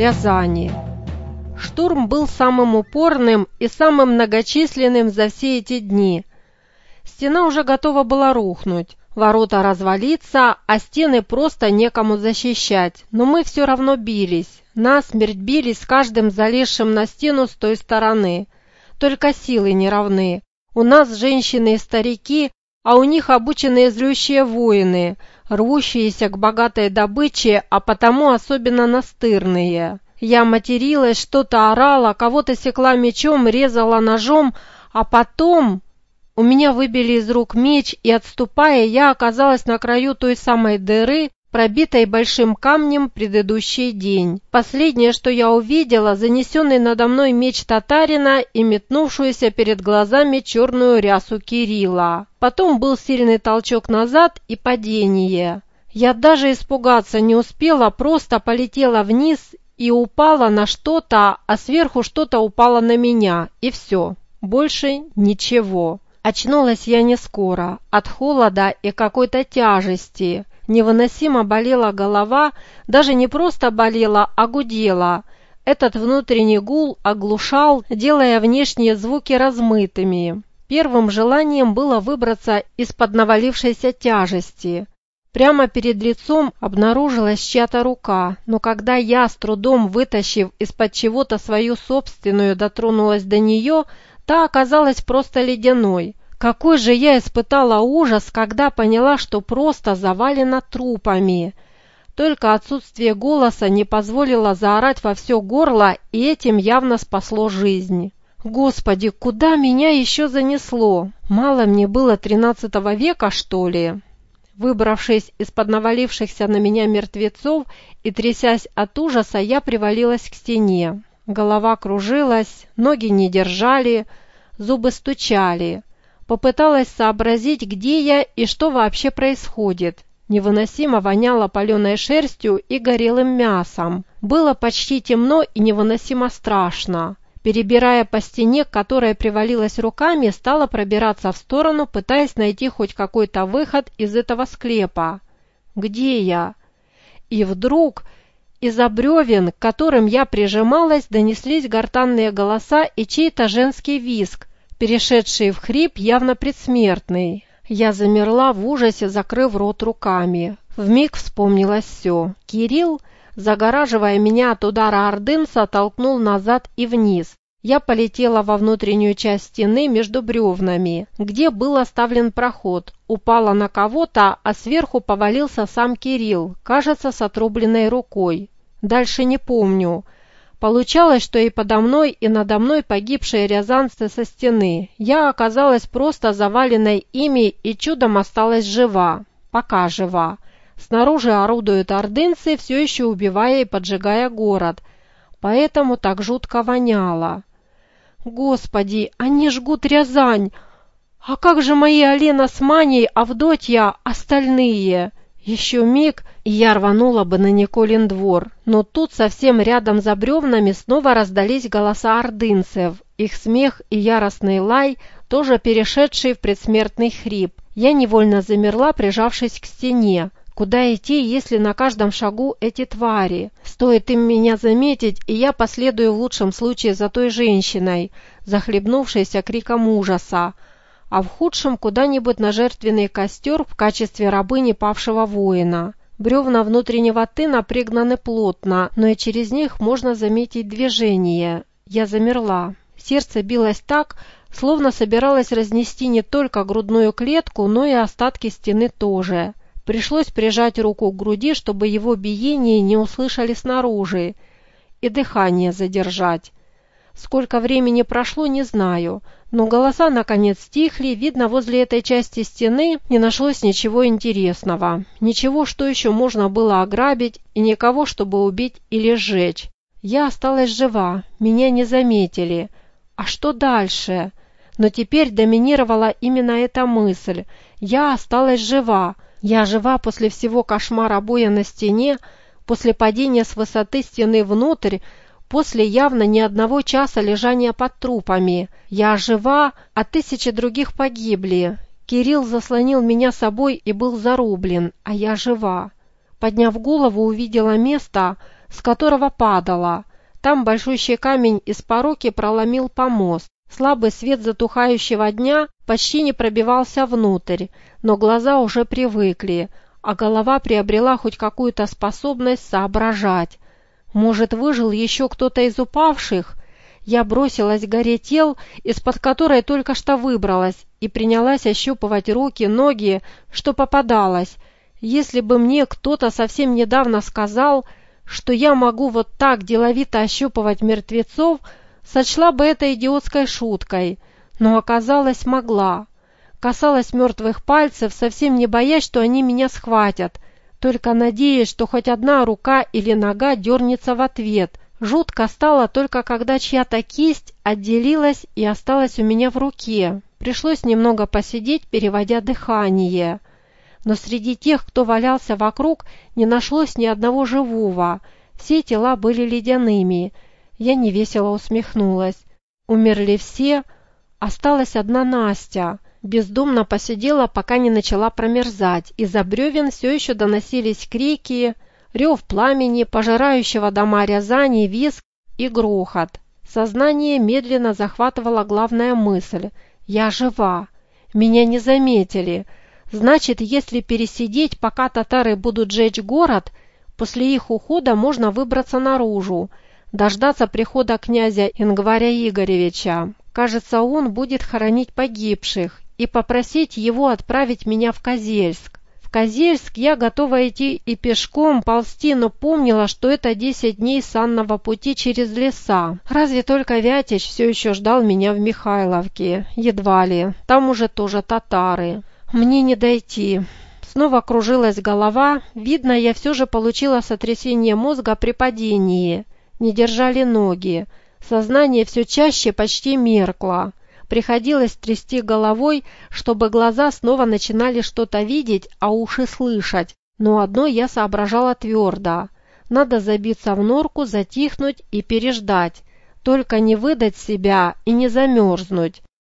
Рязани. Штурм был самым упорным и самым многочисленным за все эти дни. Стена уже готова была рухнуть, ворота развалиться, а стены просто некому защищать. Но мы все равно бились, насмерть бились с каждым залезшим на стену с той стороны. Только силы не равны. У нас женщины и старики, а у них обученные злющие воины, рвущиеся к богатой добыче, а потому особенно настырные. Я материлась, что-то орала, кого-то секла мечом, резала ножом, а потом у меня выбили из рук меч, и, отступая, я оказалась на краю той самой дыры, пробитой большим камнем предыдущий день. Последнее, что я увидела, занесенный надо мной меч татарина и метнувшуюся перед глазами черную рясу Кирилла. Потом был сильный толчок назад и падение. Я даже испугаться не успела, просто полетела вниз и упала на что-то, а сверху что-то упало на меня, и все, больше ничего. Очнулась я не скоро, от холода и какой-то тяжести. Невыносимо болела голова, даже не просто болела, а гудела. Этот внутренний гул оглушал, делая внешние звуки размытыми. Первым желанием было выбраться из-под навалившейся тяжести. Прямо перед лицом обнаружилась чья-то рука, но когда я, с трудом вытащив из-под чего-то свою собственную, дотронулась до нее, та оказалась просто ледяной. Какой же я испытала ужас, когда поняла, что просто завалена трупами. Только отсутствие голоса не позволило заорать во все горло, и этим явно спасло жизнь. Господи, куда меня еще занесло? Мало мне было 13 века, что ли? Выбравшись из-под навалившихся на меня мертвецов и трясясь от ужаса, я привалилась к стене. Голова кружилась, ноги не держали, зубы стучали. Попыталась сообразить, где я и что вообще происходит. Невыносимо воняло паленой шерстью и горелым мясом. Было почти темно и невыносимо страшно. Перебирая по стене, к которой привалилась руками, стала пробираться в сторону, пытаясь найти хоть какой-то выход из этого склепа. Где я? И вдруг из-за бревен, к которым я прижималась, донеслись гортанные голоса и чей-то женский визг, перешедший в хрип, явно предсмертный. Я замерла в ужасе, закрыв рот руками. Вмиг вспомнилось все. Кирилл, загораживая меня от удара ордынца, толкнул назад и вниз. Я полетела во внутреннюю часть стены между бревнами, где был оставлен проход, упала на кого-то, а сверху повалился сам Кирилл, кажется, с отрубленной рукой. Дальше не помню. Получалось, что и подо мной, и надо мной погибшие рязанцы со стены. Я оказалась просто заваленной ими и чудом осталась жива. Пока жива. Снаружи орудуют ордынцы, все еще убивая и поджигая город. Поэтому так жутко воняло. Господи, они жгут Рязань! А как же мои Алена с Маней, Авдотья, остальные? Еще миг, и я рванула бы на Николин двор. Но тут совсем рядом за бревнами снова раздались голоса ордынцев. Их смех и яростный лай, тоже перешедший в предсмертный хрип. Я невольно замерла, прижавшись к стене. Куда идти, если на каждом шагу эти твари? Стоит им меня заметить, и я последую в лучшем случае за той женщиной, захлебнувшейся криком ужаса, а в худшем куда-нибудь на жертвенный костер в качестве рабыни павшего воина. Бревна внутреннего тына пригнаны плотно, но и через них можно заметить движение. Я замерла. Сердце билось так, словно собиралось разнести не только грудную клетку, но и остатки стены тоже. Пришлось прижать руку к груди, чтобы его биение не услышали снаружи, и дыхание задержать. Сколько времени прошло, не знаю, но голоса наконец стихли, видно, возле этой части стены не нашлось ничего интересного, ничего, что еще можно было ограбить, и никого, чтобы убить или сжечь. Я осталась жива, меня не заметили. А что дальше? Но теперь доминировала именно эта мысль. Я осталась жива. Я жива после всего кошмара боя на стене, после падения с высоты стены внутрь, после явно не одного часа лежания под трупами. Я жива, а тысячи других погибли. Кирилл заслонил меня собой и был зарублен, а я жива. Подняв голову, увидела место, с которого падала. Там большущий камень из пороки проломил помост. Слабый свет затухающего дня почти не пробивался внутрь, но глаза уже привыкли, а голова приобрела хоть какую-то способность соображать. Может, выжил еще кто-то из упавших? Я бросилась к горе тел, из-под которой только что выбралась, и принялась ощупывать руки, ноги, что попадалось. Если бы мне кто-то совсем недавно сказал, что я могу вот так деловито ощупывать мертвецов, сочла бы это идиотской шуткой, но оказалось могла. Касалась мертвых пальцев, совсем не боясь, что они меня схватят, только надеясь, что хоть одна рука или нога дернется в ответ. Жутко стало только когда чья-то кисть отделилась и осталась у меня в руке. Пришлось немного посидеть, переводя дыхание. Но среди тех, кто валялся вокруг, не нашлось ни одного живого. Все тела были ледяными. Я невесело усмехнулась. Умерли все, осталась одна Настя. Бездумно посидела, пока не начала промерзать. Из-за бревен все еще доносились крики, рев пламени, пожирающего дома Рязани, визг и грохот. Сознание медленно захватывала главная мысль. Я жива. Меня не заметили. Значит, если пересидеть, пока татары будут жечь город, после их ухода можно выбраться наружу, дождаться прихода князя Ингваря Игоревича. Кажется, он будет хоронить погибших, и попросить его отправить меня в Козельск. В Козельск я готова идти и пешком ползти, но помнила, что это 10 дней санного пути через леса. Разве только Вятич все еще ждал меня в Михайловке? Едва ли. Там уже тоже татары. Мне не дойти. Снова кружилась голова. Видно, я все же получила сотрясение мозга при падении. Не держали ноги. Сознание все чаще почти меркло. Приходилось трясти головой, чтобы глаза снова начинали что-то видеть, а уши слышать. Но одно я соображала твердо. Надо забиться в норку, затихнуть и переждать. Только не выдать себя и не замерзнуть.